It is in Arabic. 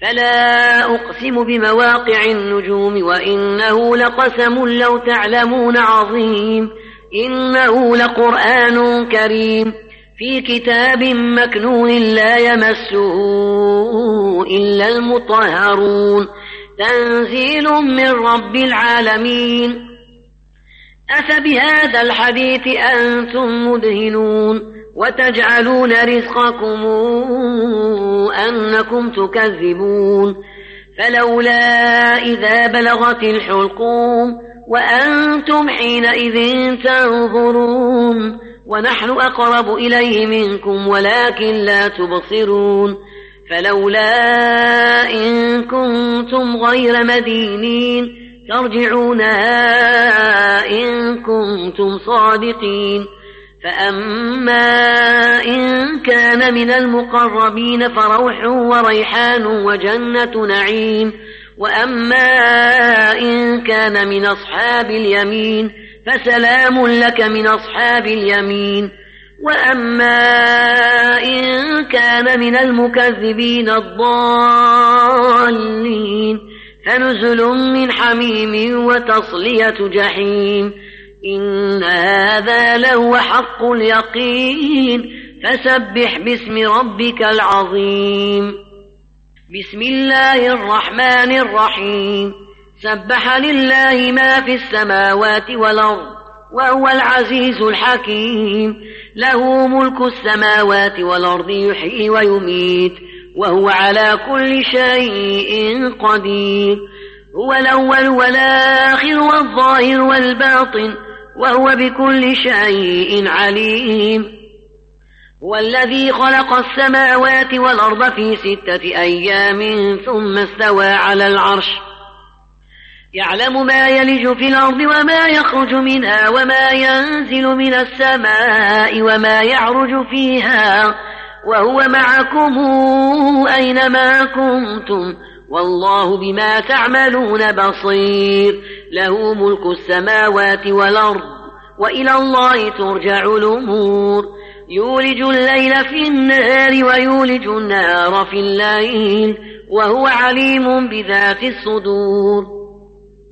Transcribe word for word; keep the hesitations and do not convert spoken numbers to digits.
فلا أقسم بمواقع النجوم وإنه لقسم لو تعلمون عظيم إنه لقرآن كريم في كتاب مكنون لا يمسه إلا المطهرون تنزيل من رب العالمين أفبهذا الحديث أنتم مدهنون وتجعلون رزقكم أنكم تكذبون فلولا إذا بلغت الحلقوم وأنتم حينئذ تنظرون ونحن أقرب إليه منكم ولكن لا تبصرون فلولا إن كنتم غير مدينين ترجعونها إن كنتم صادقين فأما إن كان من المقربين فروح وريحان وجنة نعيم وأما إن كان من أصحاب اليمين فسلام لك من أصحاب اليمين وأما إن كان من المكذبين الضالين فنزل من حميم وتصلية جحيم إن هذا لهو حق اليقين فسبح باسم ربك العظيم بسم الله الرحمن الرحيم سبح لله ما في السماوات والأرض وهو العزيز الحكيم له ملك السماوات والأرض يحيي ويميت وهو على كل شيء قدير هو الأول والآخر والظاهر والباطن وهو بكل شيء عليم هو الذي خلق السماوات والأرض في ستة أيام ثم استوى على العرش يعلم ما يلج في الأرض وما يخرج منها وما ينزل من السماء وما يعرج فيها وهو معكم أينما كنتم والله بما تعملون بصير له ملك السماوات والأرض وإلى الله ترجع الأمور يولج الليل في النهار ويولج النهار في الليل وهو عليم بذات الصدور